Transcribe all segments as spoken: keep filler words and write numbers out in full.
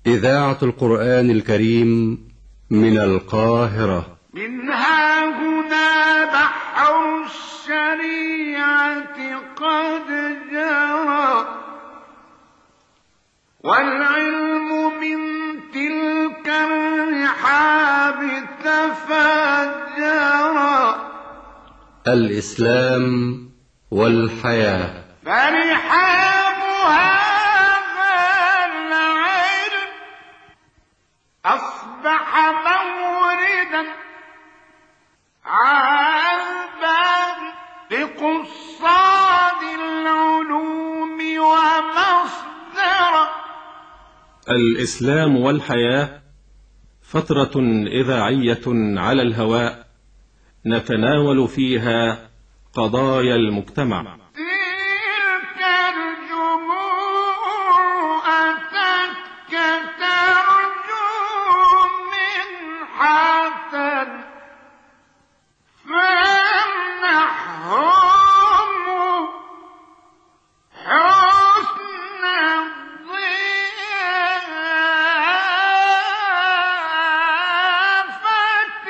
إذاعة القرآن الكريم من القاهرة. منها هنا بحر الشريعة قد جرى، والعلم من تلك الرحاب تفجرا. الإسلام والحياة، فرحاب هذا العلم أصبح موردا عذبا لقصاد العلوم ومصدرا. الإسلام والحياة فترة إذاعية على الهواء نتناول فيها قضايا المجتمع. تلك الجموع أتتك ترجو من حسن، فامنحهم حسن الضيافة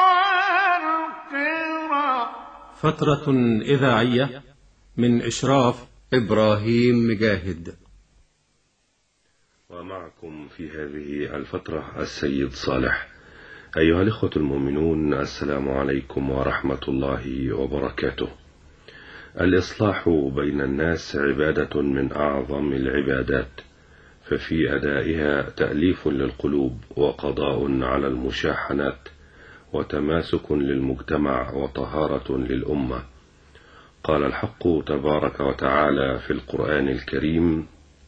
والقرى. فترة إذاعية من إشراف إبراهيم مجاهد. ومعكم في هذه الفترة السيد صالح. أيها الإخوة المؤمنون، السلام عليكم ورحمة الله وبركاته. الإصلاح بين الناس عبادة من أعظم العبادات، ففي أدائها تأليف للقلوب وقضاء على المشاحنات وتماسك للمجتمع وطهارة للأمة. قال الحق تبارك وتعالى في القرآن الكريم: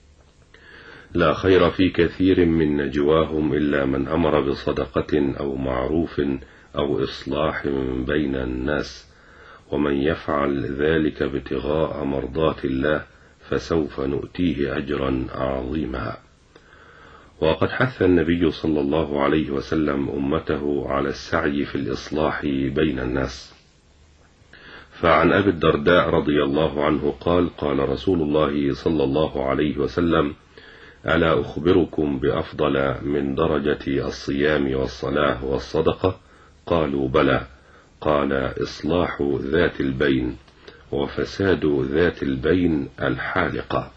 لا خير في كثير من نجواهم إلا من أمر بصدقة أو معروف أو إصلاح بين الناس، ومن يفعل ذلك ابتغاء مرضات الله فسوف نؤتيه أجرا عظيما. وقد حث النبي صلى الله عليه وسلم أمته على السعي في الإصلاح بين الناس. فعن أبي الدرداء رضي الله عنه قال: قال رسول الله صلى الله عليه وسلم: ألا أخبركم بأفضل من درجة الصيام والصلاة والصدقة؟ قالوا بلى. قال: إصلاح ذات البين، وفساد ذات البين الحالقة.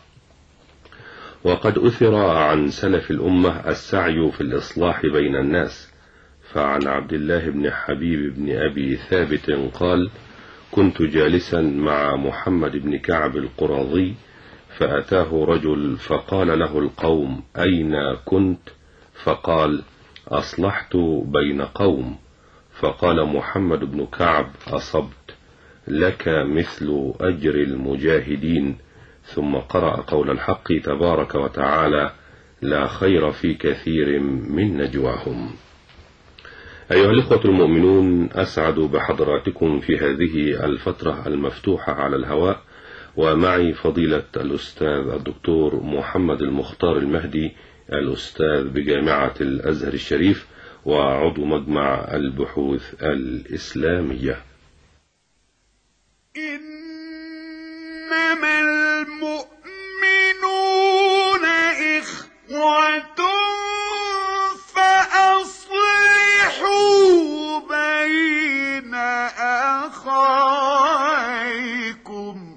وقد أثر عن سلف الأمة السعي في الإصلاح بين الناس. فعن عبد الله بن حبيب بن أبي ثابت قال: كنت جالسا مع محمد بن كعب القرظي، فأتاه رجل فقال له القوم: أين كنت؟ فقال: أصلحت بين قوم. فقال محمد بن كعب: أصبت، لك مثل أجر المجاهدين. ثم قرأ قول الحق تبارك وتعالى: لا خير في كثير من نجواهم. أيها الإخوة المؤمنون، أسعد بحضراتكم في هذه الفترة المفتوحة على الهواء، ومعي فضيلة الأستاذ الدكتور محمد المختار المهدي، الأستاذ بجامعة الأزهر الشريف وعضو مجمع البحوث الإسلامية. إنما المؤمنون إخوة فأصلحوا بين أخويكم.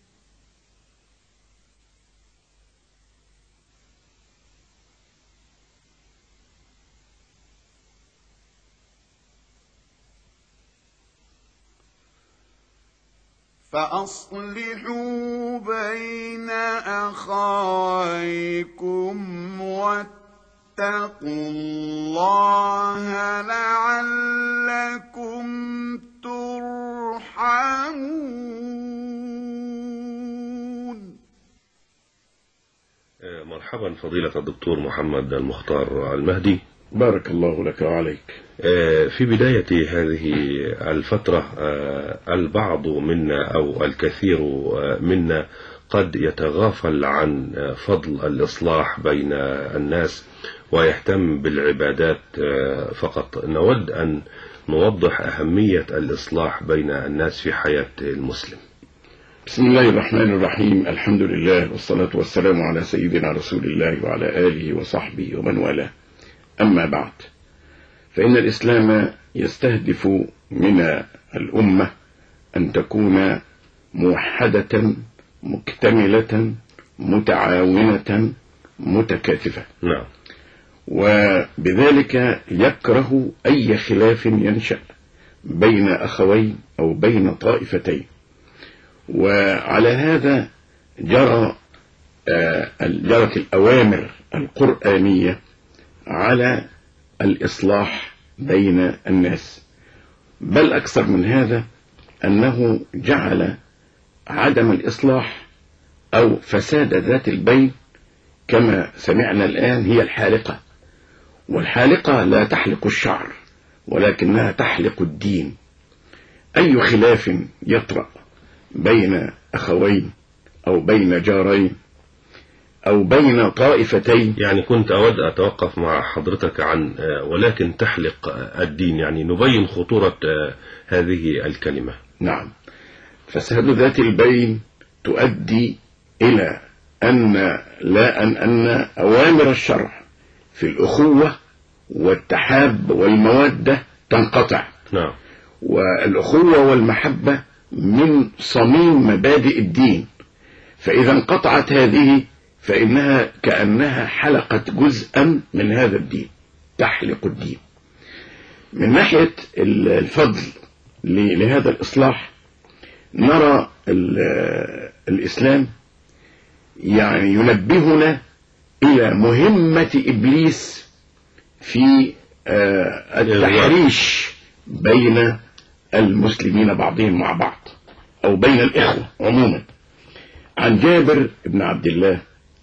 فأصلحوا بين أخويكم واتقوا الله لعلكم ترحمون. مرحبا فضيلة الدكتور محمد المختار المهدي. بارك الله لك وعليك. في بداية هذه الفترة البعض منا أو الكثير منا قد يتغافل عن فضل الإصلاح بين الناس ويهتم بالعبادات فقط. نود أن نوضح أهمية الإصلاح بين الناس في حياة المسلم. بسم الله الرحمن الرحيم. الحمد لله والصلاة والسلام على سيدنا رسول الله وعلى آله وصحبه ومن والاه. أما بعد، فإن الإسلام يستهدف من الأمة أن تكون موحدة مكتملة متعاونة متكاتفة. نعم. وبذلك يكره أي خلاف ينشأ بين أخوين أو بين طائفتين. وعلى هذا جرى جرت الأوامر القرآنية على الإصلاح بين الناس، بل أكثر من هذا أنه جعل عدم الإصلاح أو فساد ذات البين كما سمعنا الآن هي الحالقة، والحالقة لا تحلق الشعر ولكنها تحلق الدين. أي خلاف يطرأ بين أخوين أو بين جارين أو بين طائفتين، يعني كنت أود أتوقف مع حضرتك عن ولكن تحلق الدين، يعني نبين خطورة هذه الكلمة. نعم. فساد ذات البين تؤدي إلى أن لا أن أن أوامر الشرع في الأخوة والتحاب والمودة تنقطع. نعم. والأخوة والمحبة من صميم مبادئ الدين، فإذا انقطعت هذه فإنها كأنها حلقت جزءا من هذا الدين، تحلق الدين. من ناحية الفضل لهذا الإصلاح نرى الإسلام يعني ينبهنا إلى مهمة إبليس في التحريش بين المسلمين بعضهم مع بعض أو بين الإخوة عموما. عن جابر بن عبد الله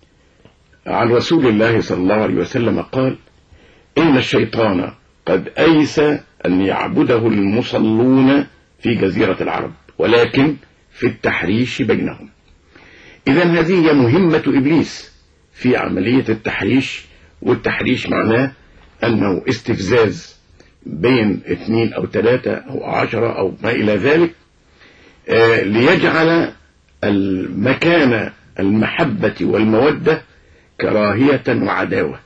عن رسول الله صلى الله عليه وسلم قال: إن الشيطان قد أيس أن يعبده المصلون في جزيرة العرب ولكن في التحريش بينهم. إذن هذه هي مهمة إبليس في عملية التحريش، والتحريش معناه أنه استفزاز بين اثنين أو ثلاثة أو عشرة أو ما إلى ذلك، آه ليجعل المكان المحبة والمودة كراهية وعداوة،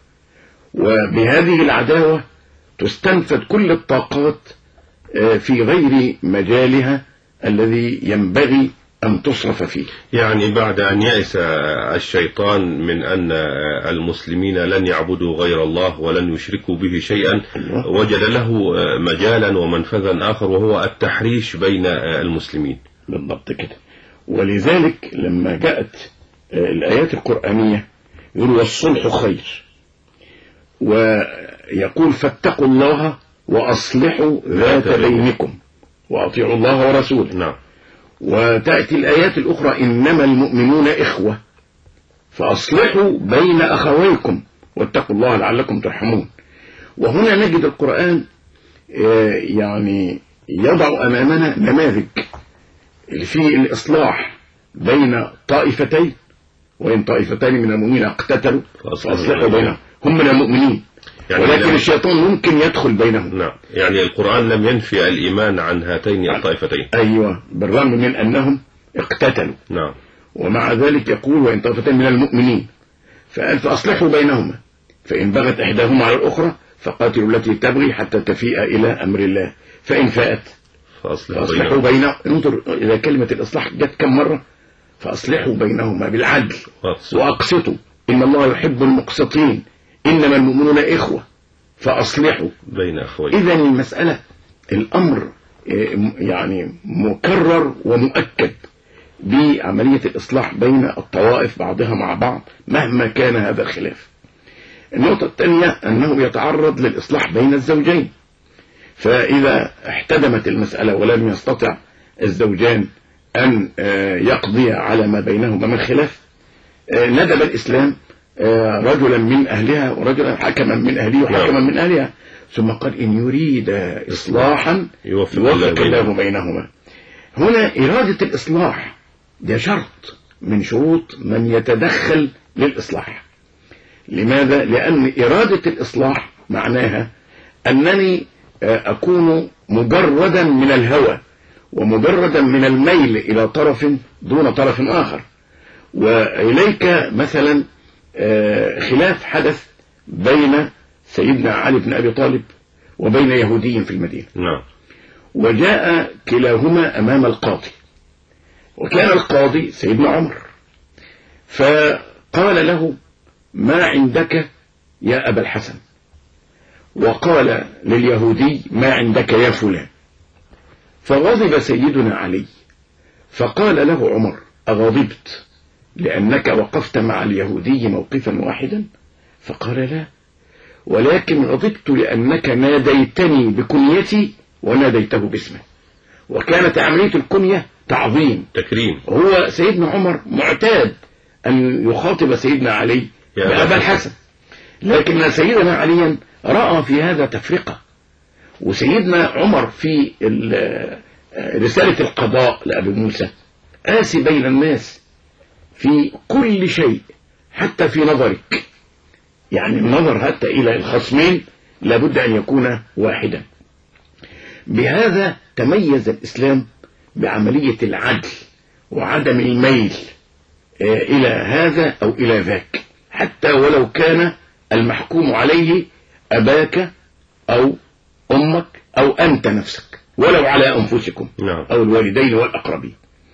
وبهذه العداوة تستنفد كل الطاقات آه في غير مجالها الذي ينبغي أن تصرف فيه. يعني بعد أن يأس الشيطان من أن المسلمين لن يعبدوا غير الله ولن يشركوا به شيئا، وجد له مجالا ومنفذا آخر وهو التحريش بين المسلمين. بالضبط كده. ولذلك لما جاءت الآيات القرآنية يقول: والصلح خير، ويقول: فاتقوا الله وأصلحوا ذات بينكم وأطيعوا الله ورسوله. نعم. وتأتي الآيات الأخرى: إنما المؤمنون إخوة فأصلحوا بين أخويكم واتقوا الله لعلكم ترحمون. وهنا نجد القرآن يعني يضع أمامنا نماذج في الإصلاح بين طائفتين، وإن طائفتين من المؤمنين اقتتلوا فأصلحوا بينهم، هم من المؤمنين، يعني ولكن الشيطان ممكن يدخل بينهم. نعم. يعني القرآن لم ينفي الإيمان عن هاتين الطائفتين. أيوة، بالرغم من أنهم اقتتلوا. نعم. ومع ذلك يقول: وإن طائفتين من المؤمنين فقال فأصلحوا بينهما فإن بغت إحداهما على الأخرى فقاتلوا التي تبغي حتى تفيء إلى أمر الله فإن فاءت فأصلحوا بينهما. انظر إلى كلمة الإصلاح جت كم مرة: فأصلحوا بينهما بالعدل وأقسطوا إن الله يحب المقسطين إنما المؤمنون إخوة فأصلحوا بين أخوين. إذن المسألة الأمر يعني مكرر ومؤكد بعملية الإصلاح بين الطوائف بعضها مع بعض مهما كان هذا الخلاف. النقطة الثانية أنه يتعرض للإصلاح بين الزوجين، فإذا احتدمت المسألة ولم يستطع الزوجان أن يقضي على ما بينهما من خلاف، ندب الإسلام رجلا من أهلها ورجلا حكما من أهله وحكما من أهلها، ثم قال: إن يريد إصلاحا يوفق الله بينهما. هنا إرادة الإصلاح ده شرط من شروط من يتدخل للإصلاح. لماذا؟ لأن إرادة الإصلاح معناها أنني أكون مجردا من الهوى ومجردا من الميل إلى طرف دون طرف آخر. وإليك مثلا خلاف حدث بين سيدنا علي بن أبي طالب وبين يهودي في المدينة. نعم. وجاء كلاهما أمام القاضي، وكان القاضي سيدنا عمر، فقال له: ما عندك يا أبا الحسن؟ وقال لليهودي: ما عندك يا فلان؟ فغضب سيدنا علي، فقال له عمر: أغضبت لأنك وقفت مع اليهودي موقفا واحدا؟ فقال: لا، ولكن غضبت لأنك ناديتني بكنيتي وناديته باسمه. وكانت عملية الكنية تعظيم تكريم. هو سيدنا عمر معتاد أن يخاطب سيدنا علي بأبا الحسن، لكن سيدنا عليا رأى في هذا تفرقة. وسيدنا عمر في رسالة القضاء لأبي موسى آسي بين الناس في كل شيء حتى في نظرك، يعني النظر حتى إلى الخصمين لابد أن يكون واحدا. بهذا تميز الإسلام بعملية العدل وعدم الميل إلى هذا أو إلى ذاك، حتى ولو كان المحكوم عليه أباك أو أمك أو أنت نفسك، ولو على أنفسكم أو الوالدين والأقربين.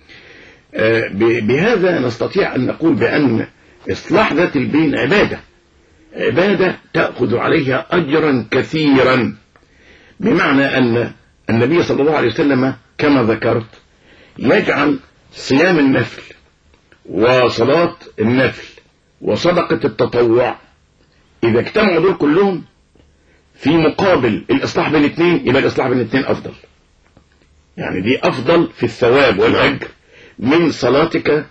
بهذا نستطيع أن نقول بأن إصلاح ذات البين عبادة عبادة تأخذ عليها أجرا كثيرا، بمعنى أن النبي صلى الله عليه وسلم كما ذكرت يجعل صيام النفل وصلاة النفل وصدقة التطوع إذا اجتمعوا دول كلهم في مقابل الإصلاح بين الاثنين، يبقى الإصلاح بين الاثنين أفضل، يعني دي أفضل في الثواب والأجر من صلاتك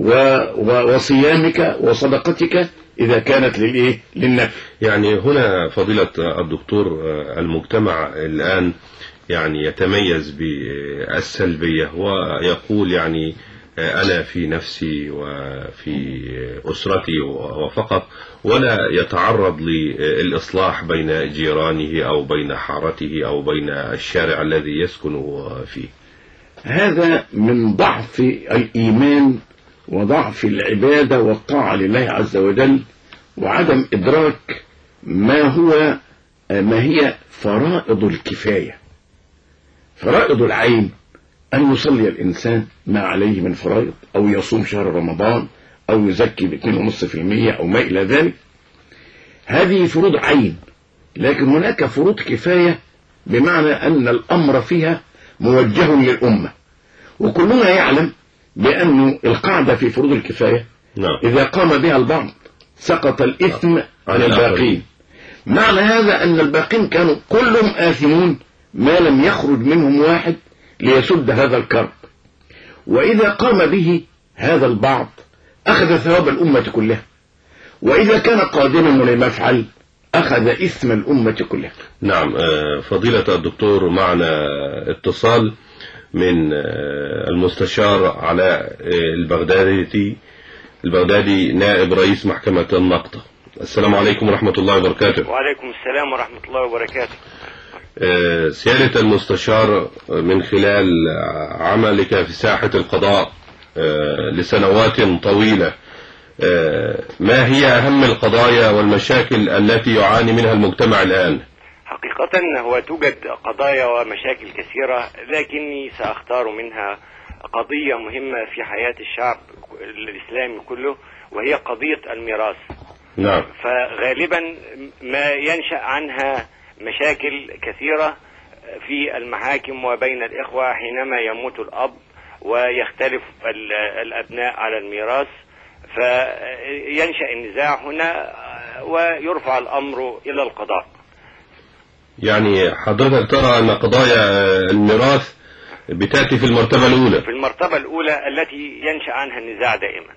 وصيامك وصدقتك إذا كانت للإيه للنفل. يعني هنا فضيلة الدكتور المجتمع الآن يعني يتميز بالسلبية، ويقول يعني أنا في نفسي وفي أسرتي وفقط، ولا يتعرض للإصلاح بين جيرانه أو بين حارته أو بين الشارع الذي يسكن فيه. هذا من ضعف الإيمان وضعف العبادة والطاعة لله عز وجل، وعدم إدراك ما هو ما هي فرائض الكفاية. فرائض العين أن يصلي الإنسان ما عليه من فرائض، أو يصوم شهر رمضان، أو يزكي باثنين ونصف في المية أو ما إلى ذلك. هذه فروض عين، لكن هناك فروض كفاية بمعنى أن الأمر فيها موجه للأمة، وكلنا يعلم بأن القاعدة في فروض الكفاية نعم. إذا قام بها البعض سقط الإثم عن الباقين. معنى هذا أن الباقين كانوا كلهم آثمون ما لم يخرج منهم واحد ليسد هذا الكرب، وإذا قام به هذا البعض أخذ ثواب الأمة كلها، وإذا كان قادما ولم يفعل أخذ إثم الأمة كلها. نعم. فضيلة الدكتور، معنا اتصال من المستشار علاء البغدادي البغدادي نائب رئيس محكمة النقطة. السلام عليكم ورحمة الله وبركاته. وعليكم السلام ورحمة الله وبركاته. سيادة المستشار، من خلال عملك في ساحة القضاء لسنوات طويلة، ما هي أهم القضايا والمشاكل التي يعاني منها المجتمع الآن؟ حقيقة هو توجد قضايا ومشاكل كثيرة، لكني سأختار منها قضية مهمة في حياة الشعب الإسلامي كله، وهي قضية الميراث. نعم. فغالبا ما ينشأ عنها مشاكل كثيرة في المحاكم وبين الإخوة حينما يموت الأب ويختلف الأبناء على الميراث، فينشأ النزاع هنا ويرفع الأمر إلى القضاء. يعني حضرتك ترى أن قضايا الميراث بتأتي في المرتبة الأولى في المرتبة الأولى التي ينشأ عنها النزاع دائما.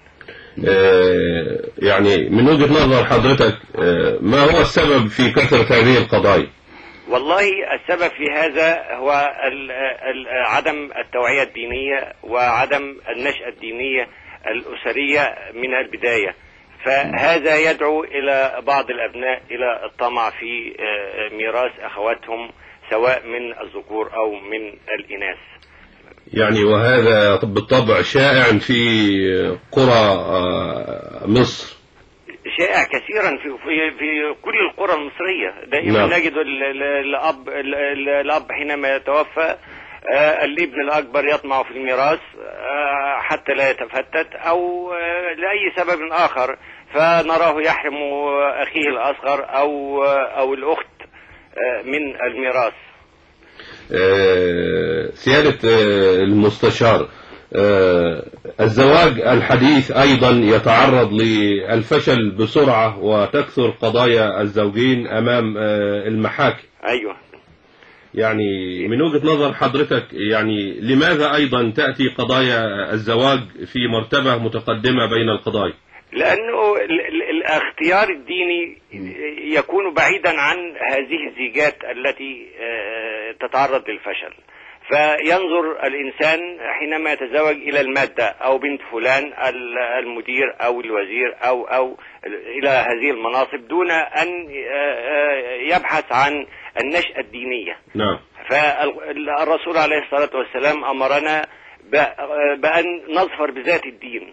يعني من وجهة نظر حضرتك ما هو السبب في كثرة هذه القضايا؟ والله السبب في هذا هو عدم التوعية الدينية وعدم النشأة الدينية الأسرية من البداية، فهذا يدعو إلى بعض الأبناء إلى الطمع في ميراث أخواتهم سواء من الذكور أو من الإناث. يعني وهذا بالطبع شائع في قرى مصر، شائع كثيرا في في في كل القرى المصرية. دائما نعم. نجد ال- ال- الأب ال- ال- الأب حينما يتوفى آه، الابن الأكبر يطمع في الميراث آه، حتى لا يتفتت أو آه، لأي سبب آخر، فنراه يحرم أخيه الأصغر أو آه، أو الأخت آه، من الميراث. آه، سيادة آه، المستشار، آه، الزواج الحديث أيضا يتعرض للفشل بسرعة وتكثر قضايا الزوجين أمام آه، المحاكم. أيوه. يعني من وجهة نظر حضرتك، يعني لماذا أيضا تأتي قضايا الزواج في مرتبة متقدمة بين القضايا؟ لأنه ال- ال- الاختيار الديني يكون بعيدا عن هذه الزيجات التي آه، تتعرض للفشل، فينظر الإنسان حينما يتزوج إلى المادة أو بنت فلان ال- المدير أو الوزير أو أو إلى هذه المناصب دون أن آه، آه، يبحث عن النشأة الدينية. نعم. فالرسول عليه الصلاة والسلام أمرنا ب- بأن نظفر بذات الدين،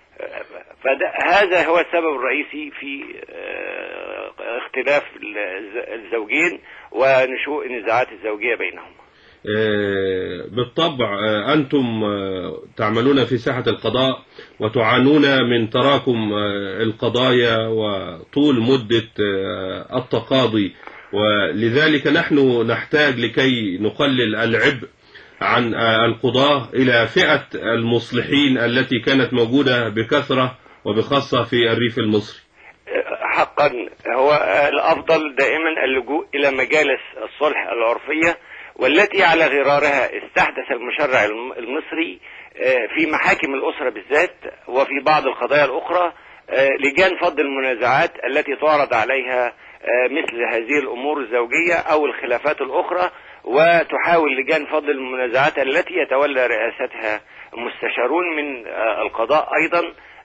فهذا هو السبب الرئيسي في آه، اختلاف الز- الزوجين ونشوء النزاعات الزوجية بينهم. آه، بالطبع آه، أنتم آه، تعملون في ساحة القضاء وتعانون من تراكم آه، القضايا وطول مدة آه، التقاضي، ولذلك نحن نحتاج لكي نقلل العبء عن آه، القضاة إلى فئة المصلحين التي كانت موجودة بكثرة وبخاصة في الريف المصري. حقا هو الأفضل دائما اللجوء إلى مجالس الصلح العرفية، والتي على غرارها استحدث المشرع المصري في محاكم الأسرة بالذات وفي بعض القضايا الأخرى لجان فض المنازعات التي تعرض عليها مثل هذه الأمور الزوجية أو الخلافات الأخرى، وتحاول لجان فض المنازعات التي يتولى رئاستها مستشارون من القضاء أيضا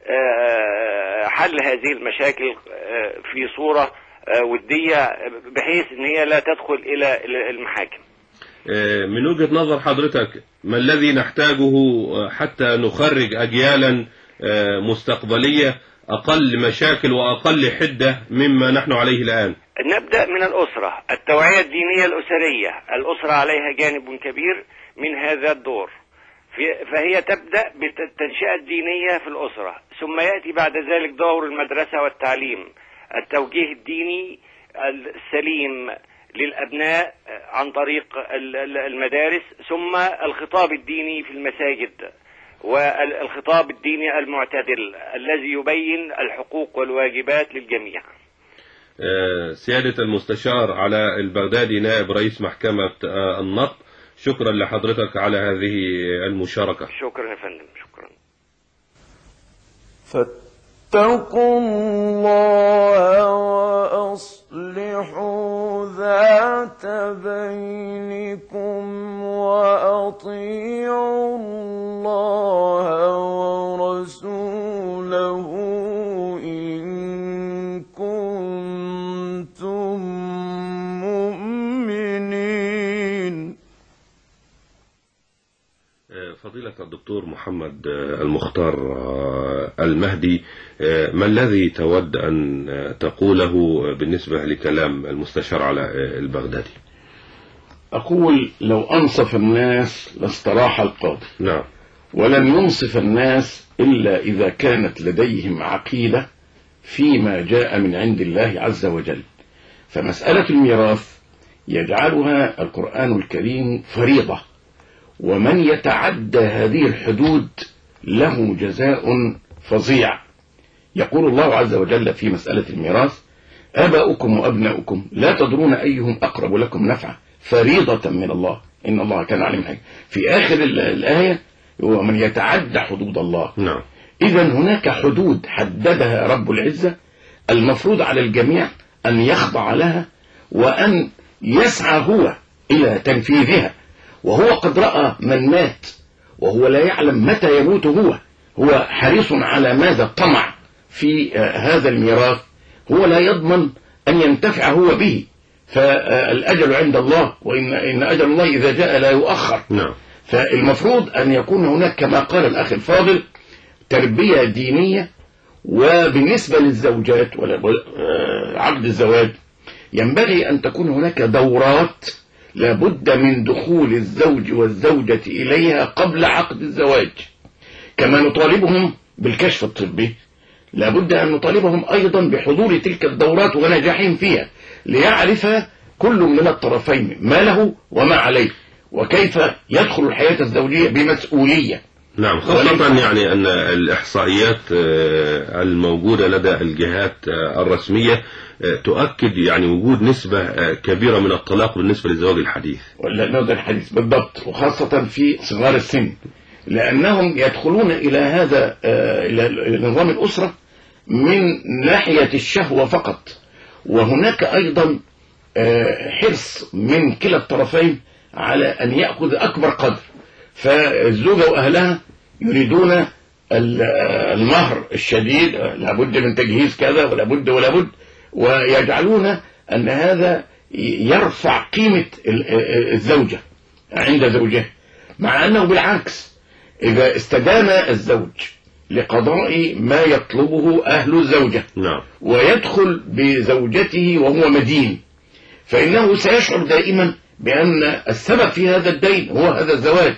حل هذه المشاكل في صورة ودية بحيث ان هي لا تدخل الى المحاكم. من وجهة نظر حضرتك ما الذي نحتاجه حتى نخرج أجيالا مستقبلية أقل مشاكل وأقل حدة مما نحن عليه الآن؟ نبدأ من الأسرة، التوعية الدينية الأسرية، الأسرة عليها جانب كبير من هذا الدور، فهي تبدأ بالتنشئة الدينية في الأسرة، ثم يأتي بعد ذلك دور المدرسة والتعليم، التوجيه الديني السليم للأبناء عن طريق المدارس، ثم الخطاب الديني في المساجد والخطاب الديني المعتدل الذي يبين الحقوق والواجبات للجميع. سيادة المستشار علاء البغدادي نائب رئيس محكمة النقض، شكرا لحضرتك على هذه المشاركة. شكرا يا فندم. شكرا. فاتقوا الله وأصلحوا ذات بينكم وأطيعوا الله ورسوله إن كنتم مؤمنين. فضيلة الدكتور محمد المختار المهدي، ما الذي تود أن تقوله بالنسبة لكلام المستشار علاء البغدادي؟ أقول لو أنصف الناس لاستراح القاضي. نعم. ولن ينصف الناس إلا إذا كانت لديهم عقيدة فيما جاء من عند الله عز وجل. فمسألة الميراث يجعلها القرآن الكريم فريضة، ومن يتعدى هذه الحدود له جزاء فظيع. يقول الله عز وجل في مسألة الميراث: آباؤكم وأبناؤكم لا تدرون أيهم أقرب لكم نفعا فريضة من الله إن الله كان عليم حكيما. في آخر الآية هو من يتعدى حدود الله. نعم. إذا هناك حدود حددها رب العزة، المفروض على الجميع أن يخضع لها وأن يسعى هو إلى تنفيذها. وهو قد رأى من مات وهو لا يعلم متى يموت، هو هو حريص على ماذا طمع في هذا الميراث، هو لا يضمن أن ينتفع هو به، فالأجل عند الله، وإن إن أجل الله إذا جاء لا يؤخر. نعم. فالمفروض أن يكون هناك كما قال الأخ الفاضل تربية دينية. وبالنسبة للزوجات وعقد الزواج ينبغي أن تكون هناك دورات لابد من دخول الزوج والزوجة إليها قبل عقد الزواج. كما نطالبهم بالكشف الطبي لابد أن نطالبهم أيضا بحضور تلك الدورات ونجاحهم فيها، ليعرف كل من الطرفين ما له وما عليه، وكيف يدخل الحياة الزوجية بمسؤولية. نعم، خاصة يعني أن الإحصائيات الموجودة لدى الجهات الرسمية تؤكد يعني وجود نسبة كبيرة من الطلاق بالنسبة للزواج الحديث. ولا الزواج الحديث بالضبط، وخاصة في صغار السن، لأنهم يدخلون إلى هذا إلى نظام الأسرة من ناحية الشهوة فقط، وهناك أيضا حرص من كلا الطرفين على أن يأخذ أكبر قدر. فالزوجة وأهلها يريدون المهر الشديد، لابد من تجهيز كذا ولابد ولابد، ويجعلون أن هذا يرفع قيمة الزوجة عند زوجها، مع أنه بالعكس إذا استدام الزوج لقضاء ما يطلبه أهل الزوجة نعم. ويدخل بزوجته وهو مدين، فإنه سيشعر دائما بأن السبب في هذا الدين هو هذا الزواج،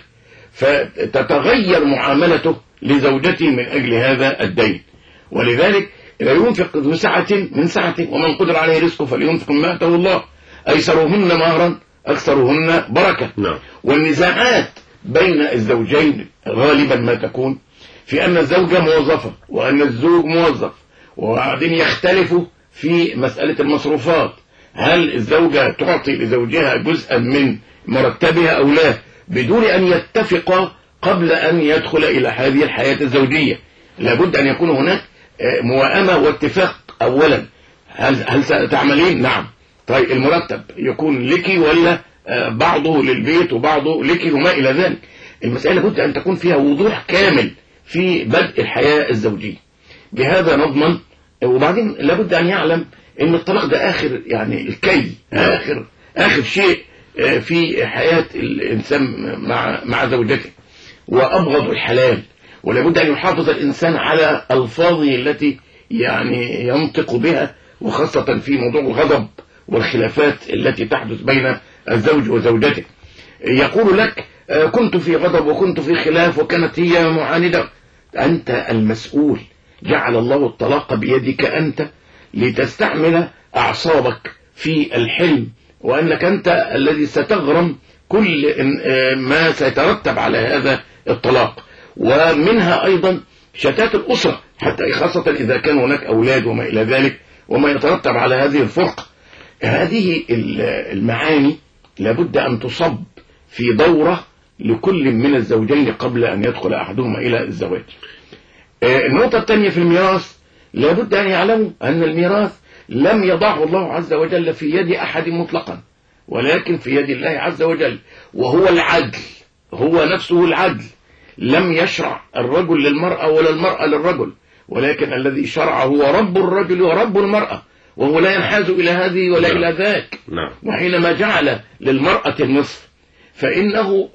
فتتغير معاملته لزوجته من أجل هذا الدين. ولذلك لا ينفق ذو سعة من سعته ومن قدر عليه رزقه فلينفق مما آتاه الله أيسرهن مهرا أكثرهن بركة. نعم. والنزاعات بين الزوجين غالبا ما تكون في أن الزوجة موظفة وأن الزوج موظف، وبعدين يختلفوا في مسألة المصروفات، هل الزوجة تعطي لزوجها جزءا من مرتبها أو لا، بدون أن يتفقا قبل أن يدخل إلى هذه الحياة الزوجية. لابد أن يكون هناك موائمة واتفاق. أولا هل, هل ستعملين؟ نعم. طيب المرتب يكون لك ولا بعضه للبيت وبعضه لك وما إلى ذلك. المسألة لابد أن تكون فيها وضوح كامل في بدء الحياة الزوجية، بهذا نضمن. وبعدين لابد أن يعلم أن الطلاق ده آخر يعني الكي، آخر آخر شيء في حياة الإنسان مع مع زوجته، وأبغض الحلال. ولابد أن يحافظ الإنسان على ألفاظه التي يعني ينطق بها، وخاصة في موضوع الغضب والخلافات التي تحدث بين الزوج وزوجته. يقول لك كنت في غضب وكنت في خلاف وكانت هي معاندة. أنت المسؤول، جعل الله الطلاق بيدك أنت لتستعمل أعصابك في الحلم، وأنك أنت الذي ستغرم كل ما سيترتب على هذا الطلاق. ومنها أيضا شتات الأسرة، حتى خاصة إذا كان هناك أولاد وما إلى ذلك وما يترتب على هذه الفرقة. هذه المعاني لابد أن تصب في دورة لكل من الزوجين قبل أن يدخل أحدهما إلى الزواج. النقطة الثانية في الميراث، لابد أن يعلموا أن الميراث لم يضعه الله عز وجل في يد أحد مطلقا، ولكن في يد الله عز وجل، وهو العدل، هو نفسه العدل. لم يشرع الرجل للمرأة ولا المرأة للرجل، ولكن الذي شرع هو رب الرجل ورب المرأة، وهو لا ينحاز إلى هذه ولا نعم. إلى ذاك. نعم. وحينما جعل للمرأة النصف فإنه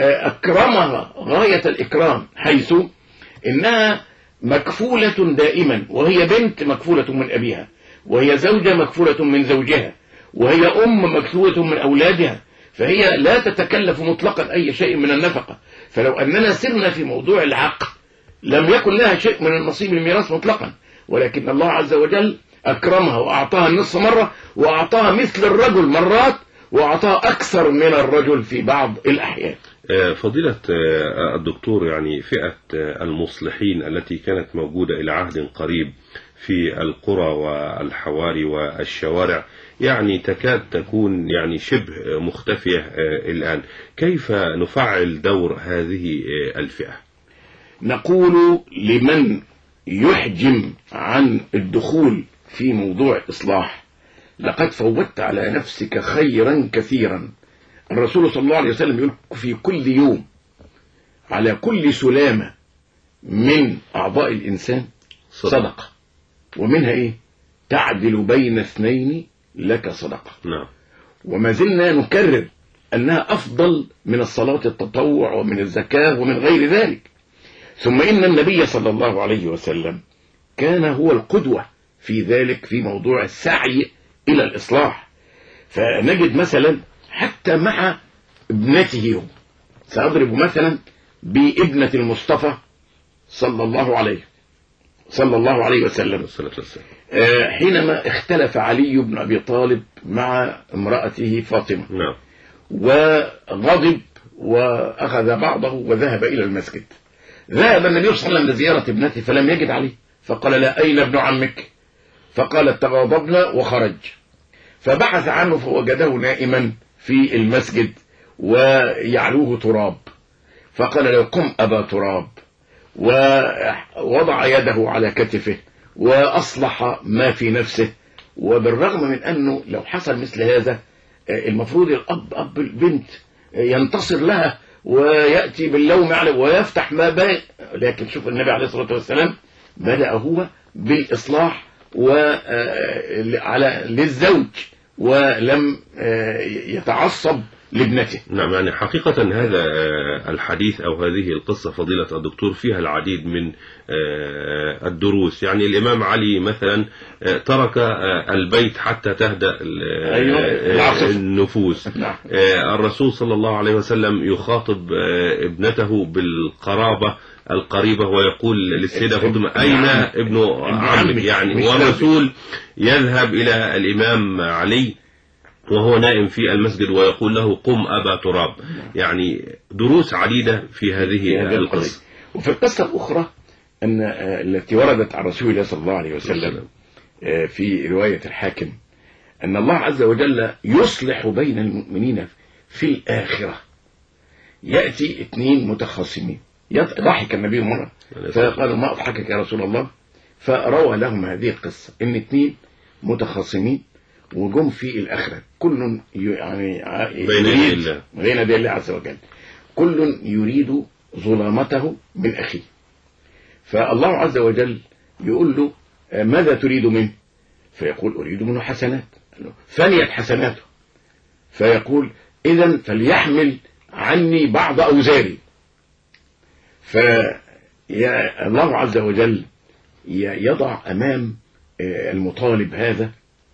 أكرمها غاية الإكرام، حيث إنها مكفولة دائما، وهي بنت مكفولة من أبيها، وهي زوجة مكفولة من زوجها، وهي أم مكفولة من أولادها، فهي لا تتكلف مطلقا أي شيء من النفقة. فلو أننا سرنا في موضوع العقد لم يكن لها شيء من النصيب الميراث مطلقا، ولكن الله عز وجل أكرمها وأعطاها النصف مرة، وأعطاها مثل الرجل مرات، وأعطاها أكثر من الرجل في بعض الأحيان. فضيلة الدكتور، يعني فئة المصلحين التي كانت موجودة إلى عهد قريب في القرى والحواري والشوارع يعني تكاد تكون يعني شبه مختفية الآن، كيف نفعل دور هذه الفئة؟ نقول لمن يحجم عن الدخول في موضوع إصلاح: لقد فوتت على نفسك خيرا كثيرا. الرسول صلى الله عليه وسلم يقول في كل يوم على كل سلامة من أعضاء الإنسان صدقة، ومنها إيه؟ تعدل بين اثنين لك صدقة. نعم. وما زلنا نكرر أنها أفضل من الصلاة التطوع ومن الزكاة ومن غير ذلك. ثم إن النبي صلى الله عليه وسلم كان هو القدوة في ذلك في موضوع السعي إلى الإصلاح. فنجد مثلا حتى مع ابنته، سأضرب مثلا بابنة المصطفى صلى الله عليه صلى الله عليه وسلم حينما اختلف علي بن أبي طالب مع امرأته فاطمة نعم. وغضب وأخذ بعضه وذهب إلى المسجد. ذهب النبي صلى الله عليه وسلم لزيارة ابنته فلم يجد عليه، فقال لا أين ابن عمك؟ فقالت تغاضبنا وخرج، فبحث عنه فوجده نائما في المسجد ويعلوه تراب، فقال له قم أبا تراب، ووضع يده على كتفه وأصلح ما في نفسه. وبالرغم من أنه لو حصل مثل هذا المفروض الأب أب البنت ينتصر لها ويأتي باللوم عليه ويفتح ما بين، لكن شوف النبي عليه الصلاة والسلام بدأ هو بالإصلاح وعلى للزوج ولم يتعصب لابنته. نعم، يعني حقيقة هذا الحديث أو هذه القصة فضيلة الدكتور فيها العديد من الدروس. يعني الإمام علي مثلا ترك البيت حتى تهدأ النفوس. الرسول صلى الله عليه وسلم يخاطب ابنته بالقرابة القريبة ويقول للسيدة فاطمة أين ابن عمك؟ يعني ورسول يذهب إلى الإمام علي وهو نائم في المسجد ويقول له قم أبا تراب. يعني دروس عديدة في هذه القصة. وفي القصة الأخرى أن التي وردت عن رسول الله صلى الله عليه وسلم في رواية الحاكم أن الله عز وجل يصلح بين المؤمنين في الآخرة. يأتي اثنين متخاصمين، ضحك النبي مرة فقالوا ما أضحكك يا رسول الله، فروى لهم هذه القصة إن اثنين متخاصمين وجم في الآخرة كل يعني بين الله بين يدي الله عز وجل، كل يريد ظلامته من أخيه. فالله عز وجل يقول له ماذا تريد منه؟ فيقول أريد منه حسنات، فنيت حسناته، فيقول إذن فليحمل عني بعض أوزاري. فالله عز وجل يضع أمام المطالب هذا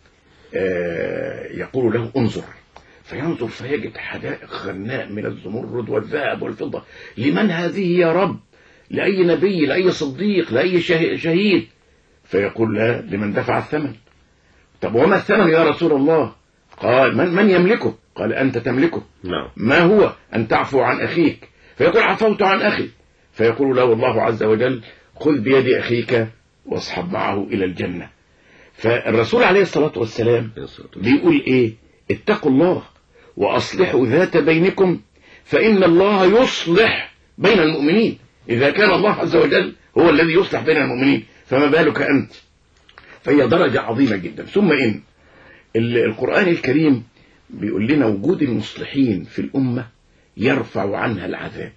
يقول له انظر، فينظر فيجد حدائق غناء من الزمرد والذهب والفضة. لمن هذه يا رب؟ لأي نبي، لأي صديق، لأي شهيد؟ فيقول لا، لمن دفع الثمن. طب وما الثمن يا رسول الله؟ قال من, من يملكه؟ قال أنت تملكه. نعم. ما هو؟ أن تعفو عن أخيك. فيقول عفوت عن أخي. فيقول له الله عز وجل خذ بيد أخيك واصحب معه إلى الجنة. فالرسول عليه الصلاة والسلام بيقول إيه؟ اتقوا الله وأصلحوا ذات بينكم فإن الله يصلح بين المؤمنين. إذا كان الله عز وجل هو الذي يصلح بين المؤمنين فما بالك أنت؟ فهي درجة عظيمة جدا. ثم إن القرآن الكريم بيقول لنا وجود المصلحين في الأمة يرفع عنها العذاب.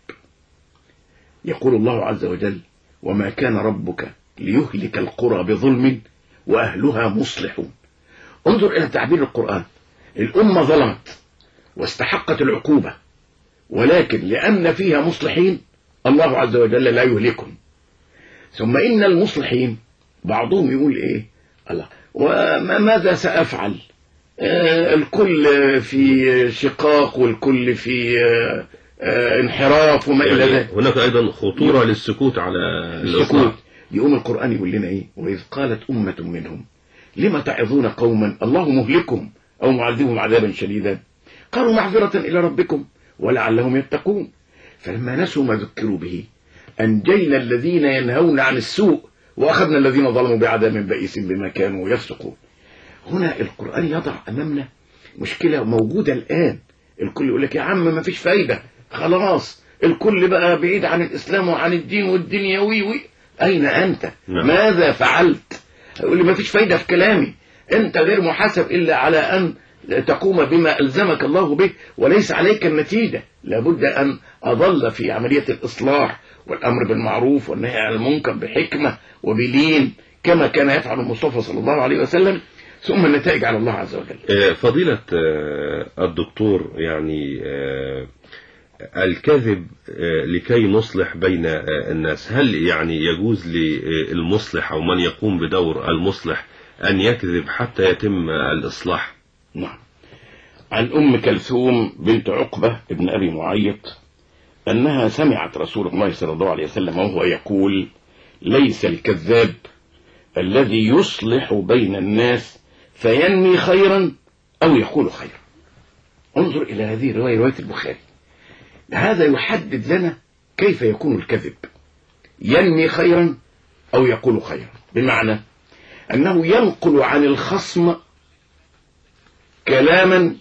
يقول الله عز وجل وما كان ربك ليهلك القرى بظلم وأهلها مصلحون. انظر إلى تعبير القرآن، الأمة ظلمت واستحقت العقوبة، ولكن لأن فيها مصلحين الله عز وجل لا يهلكهم. ثم إن المصلحين بعضهم يقول إيه؟ الله وماذا سأفعل؟ آه الكل في شقاق والكل في آه آه انحراف وما إلى ذلك. هناك أيضا خطورة للسكوت على السكوت. يقوم القرآن يقول لنا إيه؟ وإذ قالت أمة منهم لما تعظون قوما الله مهلكهم أو معذبهم عذابا شديدا قالوا معذرة إلى ربكم ولعلهم يتقون. فلما نسوا ما ذكروا به أنجينا الذين ينهون عن السوء وأخذنا الذين ظلموا بعذاب بئيس بما كانوا يفسقون. هنا القرآن يضع أمامنا مشكلة موجودة الآن. الكل يقول لك يا عم ما فيش فايدة، خلاص الكل بقى بعيد عن الإسلام وعن الدين والدنيا وي وي. أين أنت؟ نعم. ماذا فعلت؟ يقول لي ما فيش فايدة في كلامي، أنت غير محاسب إلا على أن تقوم بما ألزمك الله به وليس عليك النتيجة. لابد أن أظل في عملية الإصلاح والأمر بالمعروف والنهي عن المنكر بحكمة وبلين كما كان يفعل المصطفى صلى الله عليه وسلم. ثم النتائج على الله عز وجل. فضيلة الدكتور، يعني الكذب لكي نصلح بين الناس، هل يعني يجوز للمصلح أو من يقوم بدور المصلح أن يكذب حتى يتم الإصلاح؟ نعم. عن أم كلثوم بنت عقبة ابن أبي معيط أنها سمعت رسول الله صلى الله عليه وسلم وهو يقول: ليس الكذاب الذي يصلح بين الناس فينمي خيرا أو يقول خيرا. انظر إلى هذه الرواية، رواية البخاري. هذا يحدد لنا كيف يكون الكذب: ينمي خيرا أو يقول خيرا، بمعنى أنه ينقل عن الخصم كلاما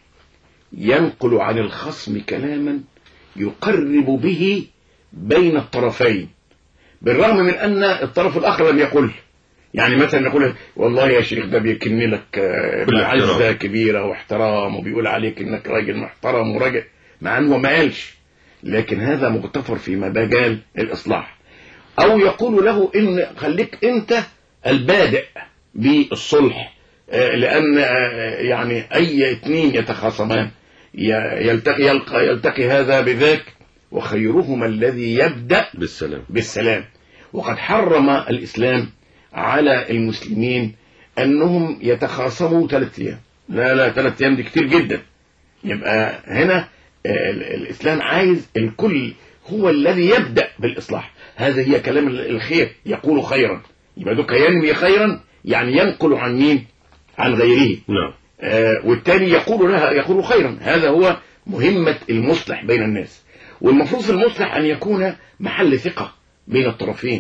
ينقل عن الخصم كلاما يقرب به بين الطرفين، بالرغم من أن الطرف الآخر لم يقل. يعني مثلا نقول: والله يا شيخ ده بيكن لك عزة كبيرة واحترام، وبيقول عليك إنك راجل محترم وراجل، مع أنه ما قالش، لكن هذا مغتفر في مجال الإصلاح. أو يقول له: إن خليك أنت البادئ بالصلح، لأن يعني أي اثنين يتخاصمان يلتقي يلقى يلتقي هذا بذاك، وخيرهما الذي يبدأ بالسلام بالسلام. وقد حرم الإسلام على المسلمين أنهم يتخاصموا ثلاث أيام. لا لا ثلاث أيام دي كتير جدا. يبقى هنا الإسلام عايز الكل هو الذي يبدأ بالإصلاح. هذا هي كلام الخير، يقول خيرا، يبقى دوك ينمي خيرا، يعني ينقل عن مين؟ عن غيره. نعم. آه والتاني يقول لها يقول خيرا. هذا هو مهمة المصلح بين الناس. والمفروض في المصلح أن يكون محل ثقة بين الطرفين،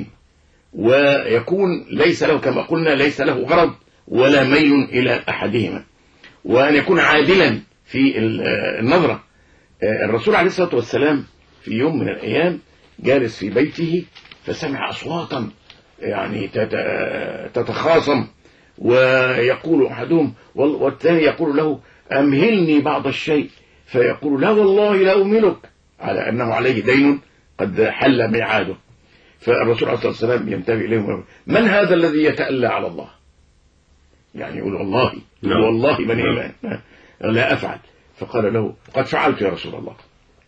ويكون ليس له كما قلنا ليس له غرض ولا ميل إلى أحدهما، وأن يكون عادلا في النظرة. الرسول عليه الصلاة والسلام في يوم من الأيام جالس في بيته فسمع أصواتا يعني تتخاصم، ويقول أحدهم والثاني يقول له: أمهلني بعض الشيء، فيقول: لا والله لا أمهلك، على أنه عليه دين قد حل ميعاده. فالرسول عليه الصلاة والسلام ينتبه إليهم: من هذا الذي يتألى على الله؟ يعني يقول: والله نعم. والله من نعم. لا أفعل. فقال له: قد فعلت يا رسول الله.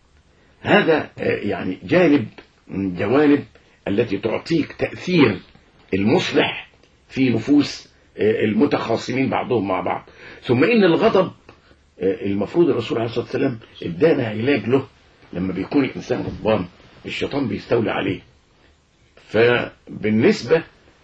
هذا يعني جانب من جوانب التي تعطيك تأثير المصلح في نفوس المتخاصمين بعضهم مع بعض. ثم إن الغضب المفروض الرسول عليه الصلاة والسلام ادانا علاج له. لما بيكون الإنسان غضبان الشيطان بيستولي عليه. فبالنسبة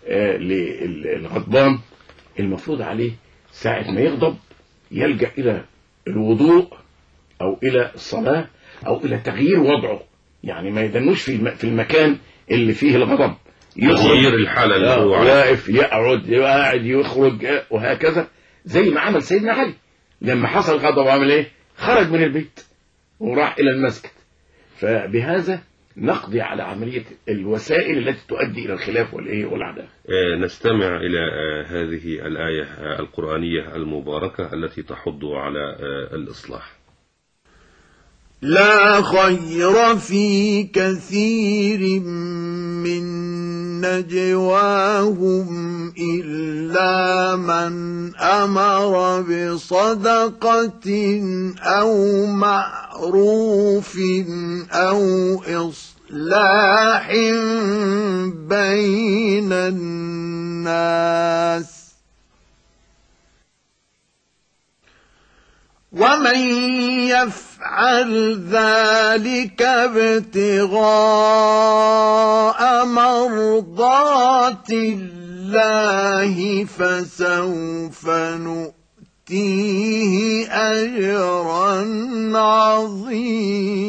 للغضبان المفروض عليه ساعة ما يغضب يلجأ إلى الوضوء أو إلى الصلاة أو إلى تغيير وضعه، يعني ما يدنوش في المكان اللي فيه الغضب، يغير الحالة اللي هو واقف يقعد يقعد يخرج وهكذا، زي ما عمل سيدنا علي لما حصل غضب عمل ايه؟ خرج من البيت وراح إلى المسجد. فبهذا نقضي على عملية الوسائل التي تؤدي إلى الخلاف والإيه والعداوة. نستمع إلى هذه الآية القرآنية المباركة التي تحض على الإصلاح. لا خير في كثير من نجواهم إلا من أمر بصدقة أو معروف أو إصلاح بين الناس، ومن يفعل ذلك ابتغاء مرضات الله فسوف نؤتيه أجرا عظيما.